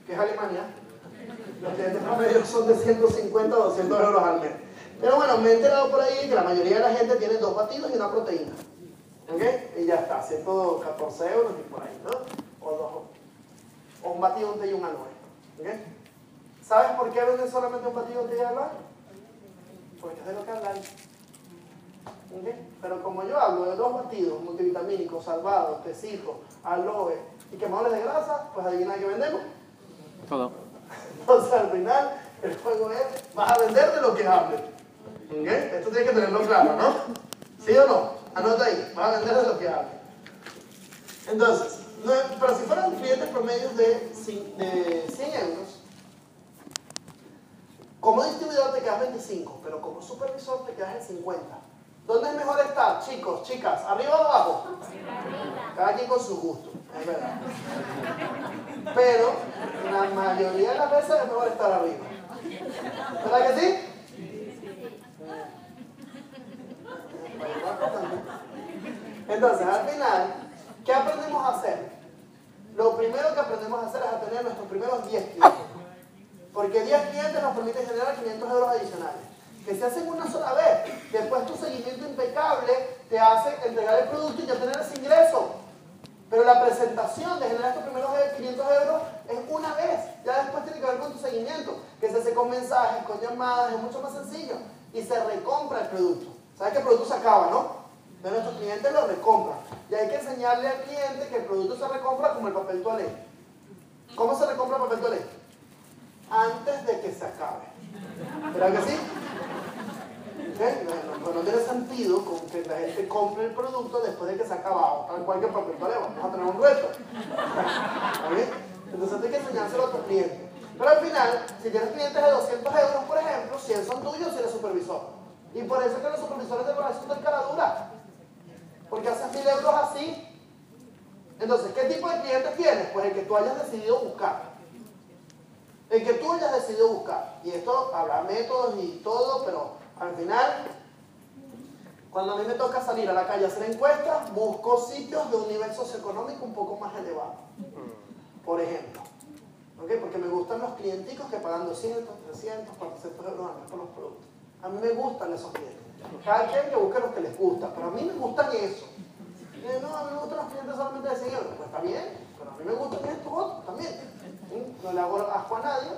que es Alemania, los clientes promedio son de 150 a 200 euros al mes. Pero bueno, me he enterado por ahí que la mayoría de la gente tiene 2 batidos y una proteína. ¿Ok? Y ya está, 114 euros y por ahí, ¿no? O un batido, un té y un aloe. ¿Ok? ¿Sabes por qué venden solamente un batido, un té y aloe? Porque es de lo que hablan. ¿Okay? Pero como yo hablo de 2 batidos multivitamínicos, salvados, tecitos, aloe y quemadores de grasa, pues adivina qué vendemos. Todo. Entonces al final el juego es, vas a vender de lo que hables. ¿Okay? Esto tienes que tenerlo claro, ¿no? ¿Sí o no? Anota ahí, vas a vender de lo que hables. Entonces, pero si fueran clientes promedios de 100 euros, como distribuidor te quedas 25, pero como supervisor te quedas en 50. ¿Dónde es mejor estar, chicos, chicas? ¿Arriba o abajo? Cada quien con su gusto, es verdad. Pero la mayoría de las veces es mejor estar arriba. ¿Verdad que sí? Entonces, al final, ¿qué aprendemos a hacer? Lo primero que aprendemos a hacer es a tener nuestros primeros 10 clientes. Porque 10 clientes nos permiten generar 500 euros adicionales. Que se hacen una sola vez. Después tu seguimiento impecable te hace entregar el producto y ya tener ese ingreso. Pero la presentación de generar estos primeros 500 euros es una vez. Ya después tiene que ver con tu seguimiento. Que se hace con mensajes, con llamadas, es mucho más sencillo. Y se recompra el producto. ¿Sabes que el producto se acaba, no? Pero nuestros clientes lo recompran. Y hay que enseñarle al cliente que el producto se recompra como el papel toalé. ¿Cómo se recompra el papel toalé? Antes de que se acabe. ¿Verdad que sí? ¿Okay? No tiene sentido con que la gente compre el producto después de que se ha acabado. Tal cual que el papel toalé, vamos a tener un reto. ¿Okay? Entonces hay que enseñárselo a tu cliente. Pero al final, si tienes clientes de 200 euros, por ejemplo, 100 son tuyos si eres supervisor. Y por eso es que los supervisores de corazón son cara dura. Porque haces 1000 euros así. Entonces, ¿qué tipo de clientes tienes? Pues el que tú hayas decidido buscar. El que tú hayas decidido buscar. Y esto habrá métodos y todo, pero al final, cuando a mí me toca salir a la calle a hacer encuestas, busco sitios de un nivel socioeconómico un poco más elevado. Por ejemplo. ¿Okay? Porque me gustan los clienticos que pagan 200, 300, 400 euros al mes por los productos. A mí me gustan esos clientes. Cada quien que busque los que les gusta, pero a mí me gustan eso. No, a mí me gustan los clientes solamente de 100 euros. Pues está bien, pero a mí me gustan estos otros también. ¿Sí? No le hago asco a nadie,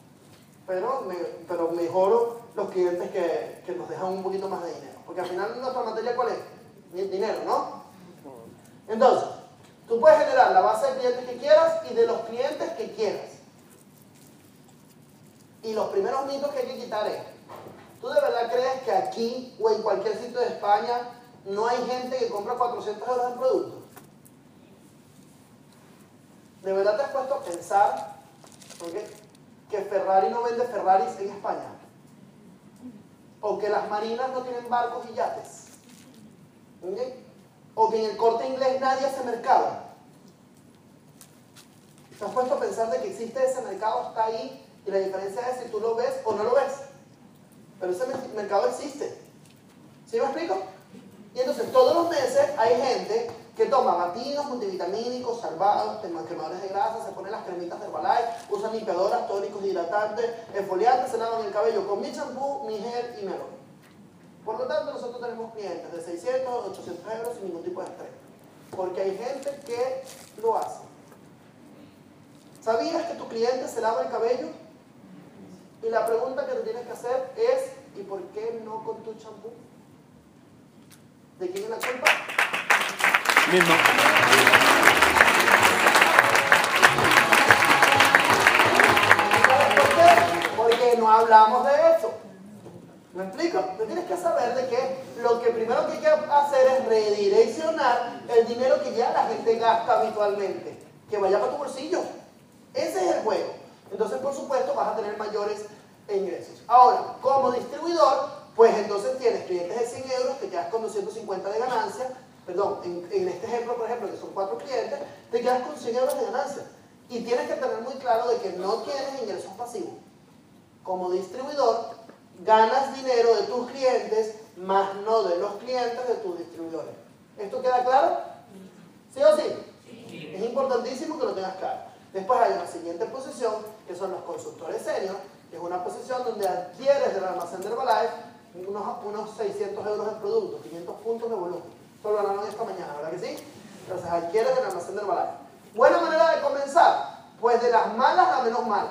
pero mejoro los clientes que nos dejan un poquito más de dinero. Porque al final nuestra materia, ¿cuál es? Dinero, ¿no? Entonces, tú puedes generar la base de clientes que quieras y de los clientes que quieras. Y los primeros mitos que hay que quitar es: ¿tú de verdad crees que aquí o en cualquier sitio de España no hay gente que compra 400 euros en productos? ¿De verdad te has puesto a pensar, ¿okay?, que Ferrari no vende Ferraris en España? ¿O que las marinas no tienen barcos y yates? ¿Okay? ¿O que en el Corte Inglés nadie hace mercado? ¿Te has puesto a pensar de que existe ese mercado, está ahí, y la diferencia es si tú lo ves o no lo ves? Pero ese mercado existe. ¿Sí me explico? Y entonces todos los meses hay gente que toma batidos multivitamínicos, salvados, quemadores de grasa, se ponen las cremitas de Herbalife, usan limpiadoras, tónicos, hidratantes, exfoliantes, se lavan el cabello con mi champú, mi gel y melón. Por lo tanto, nosotros tenemos clientes de 600, 800 euros sin ningún tipo de estrés. Porque hay gente que lo hace. ¿Sabías que tu cliente se lava el cabello? Y la pregunta que te tienes que hacer es: ¿y por qué no con tu champú? ¿De quién es la culpa? Mismo. ¿Sabes por qué? Porque no hablamos de eso. ¿Me explico? Tú tienes que saber de que lo que primero que hay que hacer es redireccionar el dinero que ya la gente gasta habitualmente. Que vaya para tu bolsillo. Ese es el juego. Entonces, por supuesto, vas a tener mayores ingresos. Ahora, como distribuidor, pues entonces tienes clientes de 100 euros, te quedas con 250 de ganancia. Perdón, en este ejemplo, por ejemplo, que son 4 clientes, te quedas con 100 euros de ganancia. Y tienes que tener muy claro de que no tienes ingresos pasivos. Como distribuidor, ganas dinero de tus clientes, más no de los clientes de tus distribuidores. ¿Esto queda claro? ¿Sí o sí? Sí. Es importantísimo que lo tengas claro. Después hay una siguiente posición, son los consultores senior, que es una posición donde adquieres del almacén de Herbalife unos 600 euros de producto, 500 puntos de volumen. Esto lo ganaron esta mañana, ¿verdad que sí? Entonces adquieres del almacén de Herbalife. Buena manera de comenzar, pues de las malas a menos malas.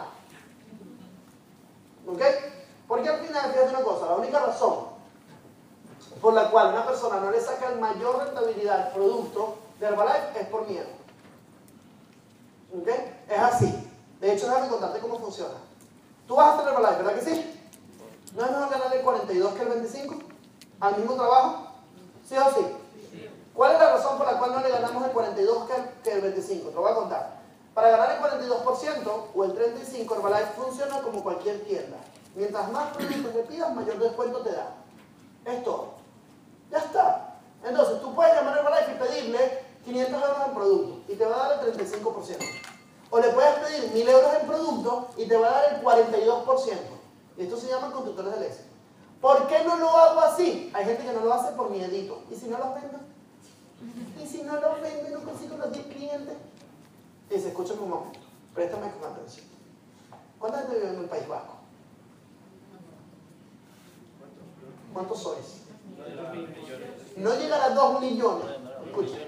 ¿Ok? Porque al final, fíjate una cosa, la única razón por la cual una persona no le saca el mayor rentabilidad al producto de Herbalife es por miedo. ¿Ok? Es así. De hecho, déjame contarte cómo funciona. Tú vas a hacer Herbalife, ¿verdad que sí? ¿No es mejor ganar el 42 que el 25? ¿Al mismo trabajo? ¿Sí o sí? ¿Cuál es la razón por la cual no le ganamos el 42 que el 25? Te lo voy a contar. Para ganar el 42% o el 35%, Herbalife funciona como cualquier tienda. Mientras más productos le pidas, mayor descuento te da. Es todo. Ya está. Entonces, tú puedes llamar a Herbalife y pedirle 500 euros en producto y te va a dar el 35%. O le puedes pedir 1000 euros en producto y te va a dar el 42%. Y esto se llama consultores del éxito. ¿Por qué no lo hago así? Hay gente que no lo hace por miedito. ¿Y si no los vendo? ¿Y si no los vendo y no consigo los 10 clientes? Y se escucha un momento. Préstame con atención. ¿Cuánta gente vive en el País Vasco? ¿Cuántos sois? No llegará a 2 millones. Escucha.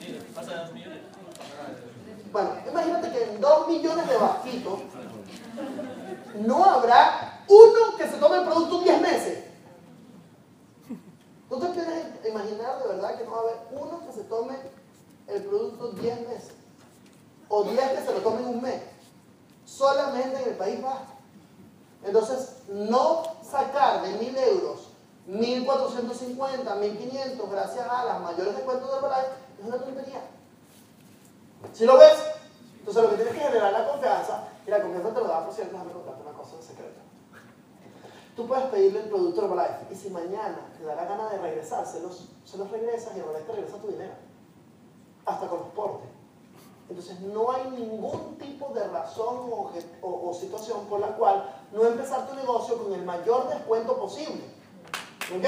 Bueno, imagínate que en 2 millones de vasquitos no habrá uno que se tome el producto 10 meses. ¿Tú te puedes imaginar de verdad que no va a haber uno que se tome el producto 10 meses? O 10 que se lo tomen un mes. Solamente en el País Vasco. Entonces, no sacar de 1000 euros 1450, 1500 gracias a las mayores descuentos de Herbalife es una tontería. ¿Sí lo ves? Entonces lo que tienes que generar es la confianza, y la confianza te lo da, por cierto, déjame contarte una cosa en secreto. Tú puedes pedirle el producto Herbalife y si mañana te da la gana de regresárselos, se los regresas y Herbalife te regresa tu dinero. Hasta con los portes. Entonces no hay ningún tipo de razón o situación por la cual no empezar tu negocio con el mayor descuento posible. ¿Ok?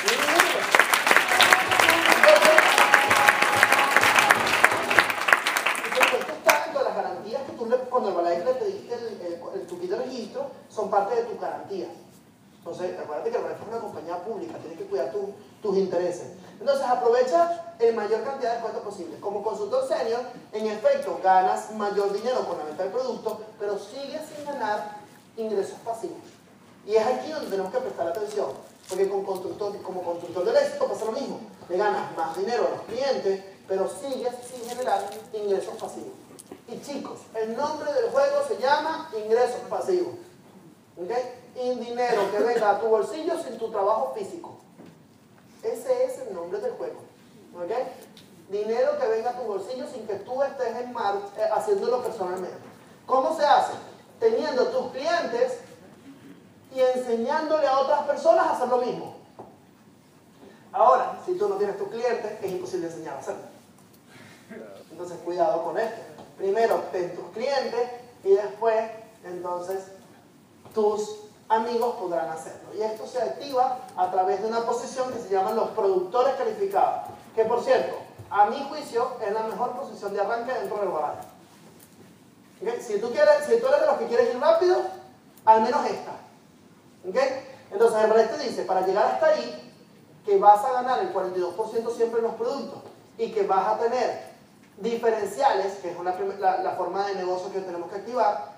Esto está dentro de las garantías que tú cuando Herbalife le pediste tu kit de registro, son parte de tus garantías. Entonces, acuérdate que Herbalife es una compañía pública, tienes que cuidar tus intereses. Entonces, aprovecha el mayor cantidad de descuento posible. Como consultor senior, en efecto, ganas mayor dinero con la venta del producto, pero sigues sin ganar ingresos pasivos. Y es aquí donde tenemos que prestar atención. Porque como constructor del éxito pasa lo mismo. Le ganas más dinero a los clientes, pero sigues sin generar ingresos pasivos. Y chicos, el nombre del juego se llama ingresos pasivos. ¿Okay? Y dinero que venga a tu bolsillo sin tu trabajo físico. Ese es el nombre del juego. ¿Okay? Dinero que venga a tu bolsillo sin que tú estés haciéndolo personalmente. ¿Cómo se hace? Teniendo tus clientes y enseñándole a otras personas a hacer lo mismo. Ahora, si tú no tienes tus clientes, es imposible enseñar a hacerlo. Entonces, cuidado con esto. Primero, ten tus clientes y después, entonces, tus amigos podrán hacerlo. Y esto se activa a través de una posición que se llaman los productores calificados. Que, por cierto, a mi juicio, es la mejor posición de arranque dentro del Herbalife. ¿Okay? Si tú eres de los que quieres ir rápido, al menos esta. ¿Okay? Entonces el Herbalife te dice, para llegar hasta ahí, que vas a ganar el 42% siempre en los productos y que vas a tener diferenciales, que es la forma de negocio que tenemos que activar,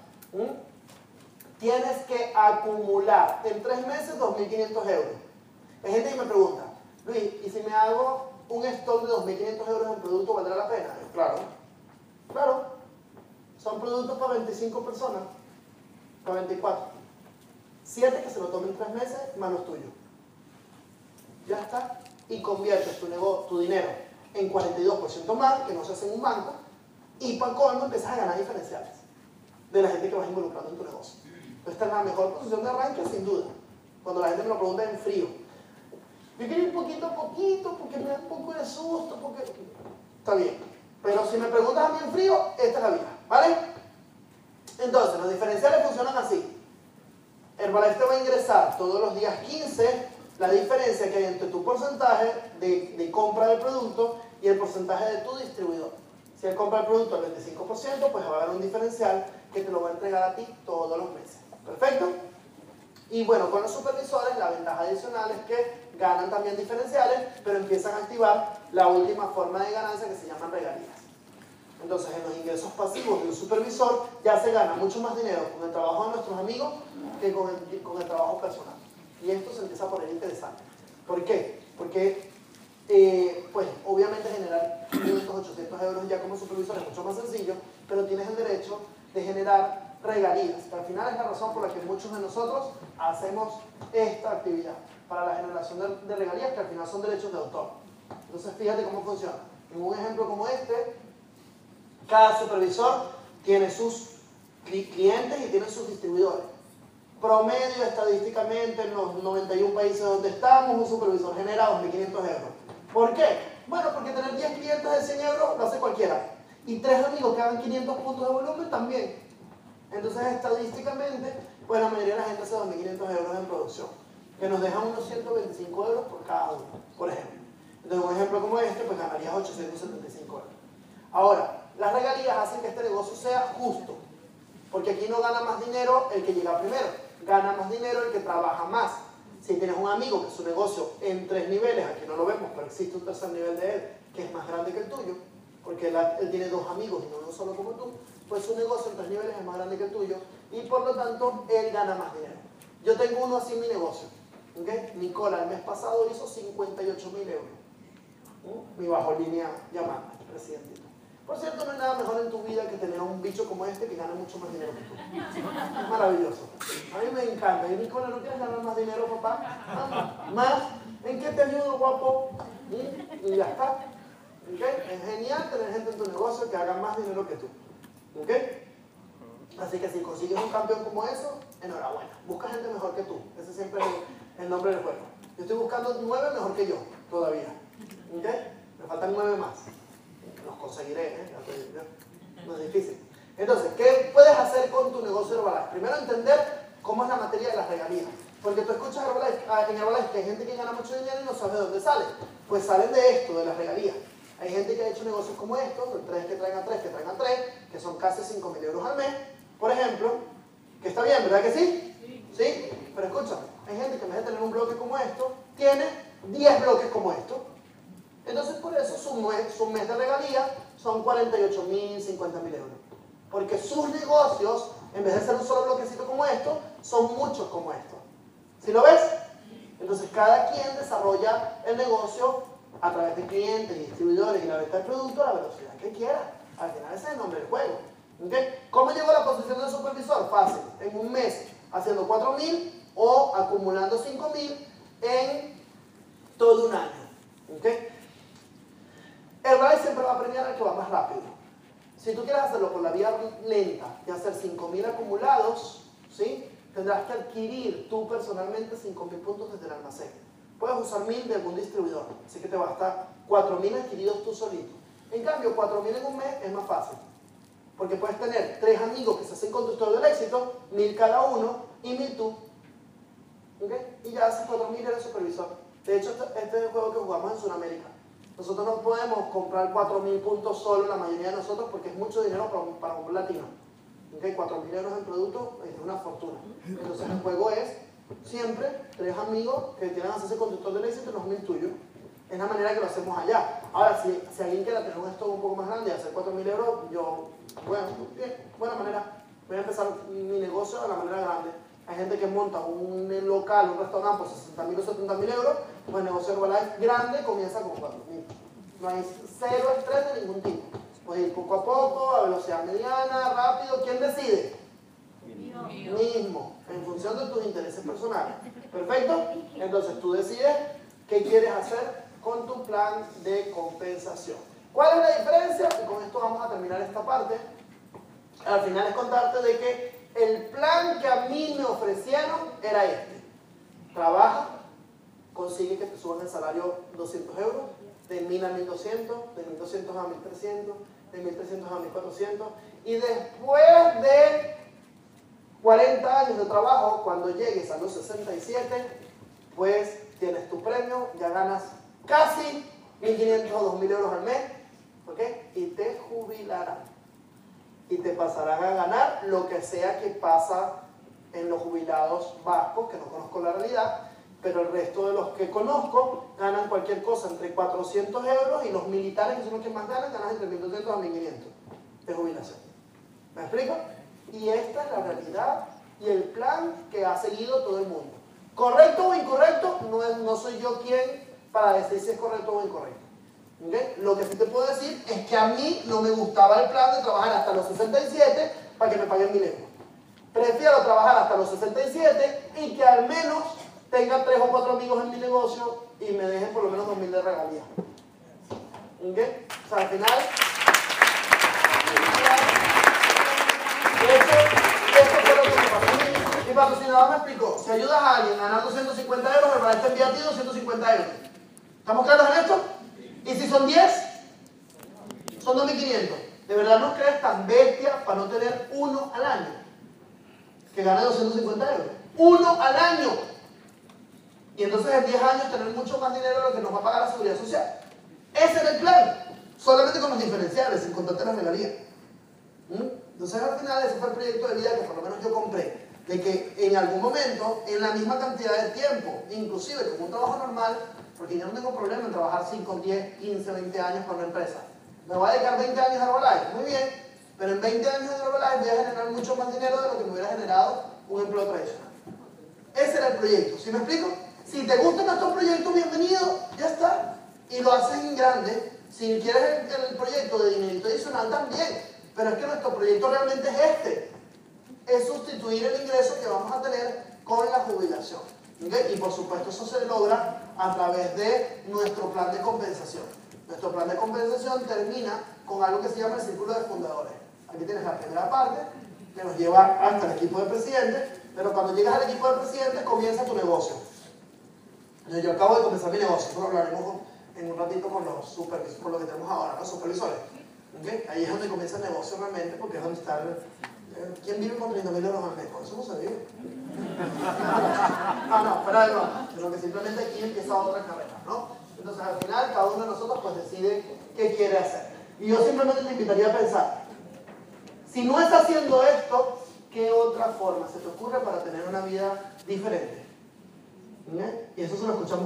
tienes que acumular en 3 meses 2.500 euros. Hay gente que me pregunta, Luis, ¿y si me hago un stock de 2.500 euros en producto, valdrá la pena? Claro, claro. Son productos para 25 personas, para 24. 7 que se lo tomen 3 meses, más los tuyos. Ya está. Y conviertes tu dinero en 42% más, que no se hace en un banco, y para colmo empiezas a ganar diferenciales de la gente que vas involucrando en tu negocio. Entonces, esta es la mejor posición de arranque, sin duda. Cuando la gente me lo pregunta en frío. Yo quiero ir poquito a poquito, porque me da un poco de susto, porque... Está bien. Pero si me preguntas a mí en frío, esta es la vía, ¿vale? Entonces, los diferenciales funcionan así. Herbalife te va a ingresar todos los días 15 la diferencia que hay entre tu porcentaje de compra del producto y el porcentaje de tu distribuidor. Si él compra el producto al 25%, pues va a haber un diferencial que te lo va a entregar a ti todos los meses. ¿Perfecto? Y bueno, con los supervisores la ventaja adicional es que ganan también diferenciales, pero empiezan a activar la última forma de ganancia que se llaman regalías. Entonces, en los ingresos pasivos de un supervisor ya se gana mucho más dinero con el trabajo de nuestros amigos que con el trabajo personal. Y esto se empieza a poner interesante. ¿Por qué? Porque, pues, obviamente generar 500, 800 euros ya como supervisor es mucho más sencillo, pero tienes el derecho de generar regalías, que al final es la razón por la que muchos de nosotros hacemos esta actividad, para la generación de regalías, que al final son derechos de autor. Entonces, fíjate cómo funciona. En un ejemplo como este, cada supervisor tiene sus clientes y tiene sus distribuidores. Promedio, estadísticamente, en los 91 países donde estamos, un supervisor genera 2.500 euros. ¿Por qué? Bueno, porque tener 10 clientes de 100 euros lo hace cualquiera. Y 3 amigos que hagan 500 puntos de volumen también. Entonces, estadísticamente, pues la mayoría de la gente hace 2.500 euros en producción, que nos dejan unos 125 euros por cada uno, por ejemplo. Entonces, un ejemplo como este, pues ganarías 875 euros. Ahora, las regalías hacen que este negocio sea justo, porque aquí no gana más dinero el que llega primero, gana más dinero el que trabaja más. Si tienes un amigo que su negocio en 3 niveles, aquí no lo vemos, pero existe un tercer nivel de él, que es más grande que el tuyo, porque él tiene 2 amigos y no uno solo como tú, pues su negocio en 3 niveles es más grande que el tuyo y por lo tanto él gana más dinero. Yo tengo uno así en mi negocio. ¿Okay? Nicola el mes pasado hizo 58.000 euros. Mi bajo línea llamada, presidentito. Por cierto, no hay nada mejor en tu vida que tener un bicho como este que gana mucho más dinero que tú. Es maravilloso. A mí me encanta. Y Nicola, ¿no quieres ganar más dinero, papá? ¿Más? ¿En qué te ayudo, guapo? Y ya está. ¿Okay? Es genial tener gente en tu negocio que haga más dinero que tú. ¿Ok? Así que si consigues un campeón como eso, enhorabuena. Busca gente mejor que tú. Ese siempre es el nombre del juego. Yo estoy buscando 9 mejor que yo, todavía. ¿Ok? Me faltan 9 más. Los conseguiré, ¿eh? No es difícil. Entonces, ¿qué puedes hacer con tu negocio de Herbalife? Primero, entender cómo es la materia de las regalías. Porque tú escuchas en Herbalife que hay gente que gana mucho dinero y no sabe de dónde sale. Pues salen de esto, de las regalías. Hay gente que ha hecho negocios como estos, de 3 que traigan 3, que traigan 3, que son casi 5.000 euros al mes, por ejemplo, que está bien, ¿verdad que sí? ¿Sí? Pero escúchame, hay gente que en vez de tener un bloque como esto, tiene 10 bloques como esto. Entonces, por eso su mes de regalía son 48.000, 50.000 euros. Porque sus negocios, en vez de ser un solo bloquecito como esto, son muchos como esto. ¿Sí lo ves? Entonces, cada quien desarrolla el negocio a través de clientes, distribuidores y la venta del producto a la velocidad que quiera. Al final ese es el nombre del juego. ¿Okay? ¿Cómo llegó a la posición de supervisor? Fácil. En un mes haciendo 4.000 o acumulando 5.000 en todo un año. ¿Okay? Herbalife siempre va a premiar al que va más rápido. Si tú quieres hacerlo por la vía lenta y hacer 5.000 acumulados, ¿sí? Tendrás que adquirir tú personalmente 5.000 puntos desde el almacén. Puedes usar 1.000 de algún distribuidor, así que te basta 4.000 adquiridos tú solito. En cambio, 4.000 en un mes es más fácil, porque puedes tener 3 amigos que se hacen conductor del éxito, 1.000 cada uno y 1.000 tú. ¿Okay? Y ya haces 4.000 eres supervisor. De hecho, este es el juego que jugamos en Sudamérica. Nosotros no podemos comprar 4.000 puntos solo, la mayoría de nosotros, porque es mucho dinero para un latino. ¿Okay? 4.000 euros en producto es una fortuna. Entonces el juego es siempre 3 amigos que quieran hacerse conductor del éxito y los 1.000 tuyos. Es la manera que lo hacemos allá. Ahora, si alguien quiere tener un stock un poco más grande y hacer 4.000 euros, yo, bueno, bien, buena manera. Voy a empezar mi negocio de la manera grande. Hay gente que monta un local, un restaurante por 60.000 o 70.000 euros, pues el negocio de Herbalife grande comienza con 4.000. No hay cero estrés de ningún tipo. Puedes ir poco a poco, a velocidad mediana, rápido. ¿Quién decide? Mismo, en función de tus intereses personales. ¿Perfecto? Entonces tú decides qué quieres hacer con tu plan de compensación. ¿Cuál es la diferencia? Y con esto vamos a terminar esta parte. Al final es contarte de que el plan que a mí me ofrecieron era este. Trabaja, consigue que te suban el salario 200 euros, de 1.000 a 1.200, de 1.200 a 1.300, de 1.300 a 1.400, y después de 40 años de trabajo, cuando llegues a los 67, pues tienes tu premio, ya ganas casi 1.500 o 2.000 euros al mes, ¿ok? Y te jubilarán. Y te pasarán a ganar lo que sea que pasa en los jubilados vascos, que no conozco la realidad, pero el resto de los que conozco ganan cualquier cosa entre 400 euros y los militares, que son los que más ganan entre 1.200 a 1.500 de jubilación. ¿Me explico? Y esta es la realidad y el plan que ha seguido todo el mundo. ¿Correcto o incorrecto? No soy yo quien para decir si es correcto o incorrecto. ¿Okay? Lo que sí te puedo decir es que a mí no me gustaba el plan de trabajar hasta los 67 para que me paguen 1.000 euros. Prefiero trabajar hasta los 67 y que al menos tenga 3 o 4 amigos en mi negocio y me dejen por lo menos 2.000 de regalías. ¿Okay? O sea, al final... Eso fue lo que me pasó. Mi patrocinador me explicó, si ayudas a alguien a ganar 250 euros, el balance te envía a ti 250 euros. ¿Estamos claros en esto? ¿Y si son 10? Son 2.500. ¿De verdad nos crees tan bestia para no tener uno al año? Que gane 250 euros. ¡Uno al año! Y entonces en 10 años tener mucho más dinero de lo que nos va a pagar la seguridad social. Ese era el plan. Solamente con los diferenciales, sin contarte las regalías. Entonces al final ese fue el proyecto de vida que por lo menos yo compré. De que en algún momento, en la misma cantidad de tiempo, inclusive con un trabajo normal, porque yo no tengo problema en trabajar 5, 10, 15, 20 años con una empresa. Me voy a dedicar 20 años a Herbalife, muy bien, pero en 20 años de Herbalife voy a generar mucho más dinero de lo que me hubiera generado un empleo tradicional. Ese era el proyecto, ¿sí me explico? Si te gustan nuestros proyectos, bienvenido, ya está. Y lo haces en grande. Si quieres el proyecto de dinerito adicional, también. Pero es que nuestro proyecto realmente es este. Es sustituir el ingreso que vamos a tener con la jubilación. ¿Okay? Y por supuesto eso se logra a través de nuestro plan de compensación. Nuestro plan de compensación termina con algo que se llama el círculo de fundadores. Aquí tienes la primera parte que nos lleva hasta el equipo de presidentes, pero cuando llegas al equipo de presidentes comienza tu negocio. Yo acabo de comenzar mi negocio, eso lo hablaremos en un ratito con los supervisores, con lo que tenemos ahora, los supervisores. ¿Okay? Ahí es donde comienza el negocio realmente, porque es donde está ¿quién vive con 30.000 euros al mes? Con eso no se vive. No, fuera de broma, sino que simplemente aquí empieza otra carrera, ¿no? Entonces al final cada uno de nosotros pues decide qué quiere hacer. Y yo simplemente te invitaría a pensar, si no estás haciendo esto, ¿qué otra forma se te ocurre para tener una vida diferente? ¿Okay? Y eso se lo escuchamos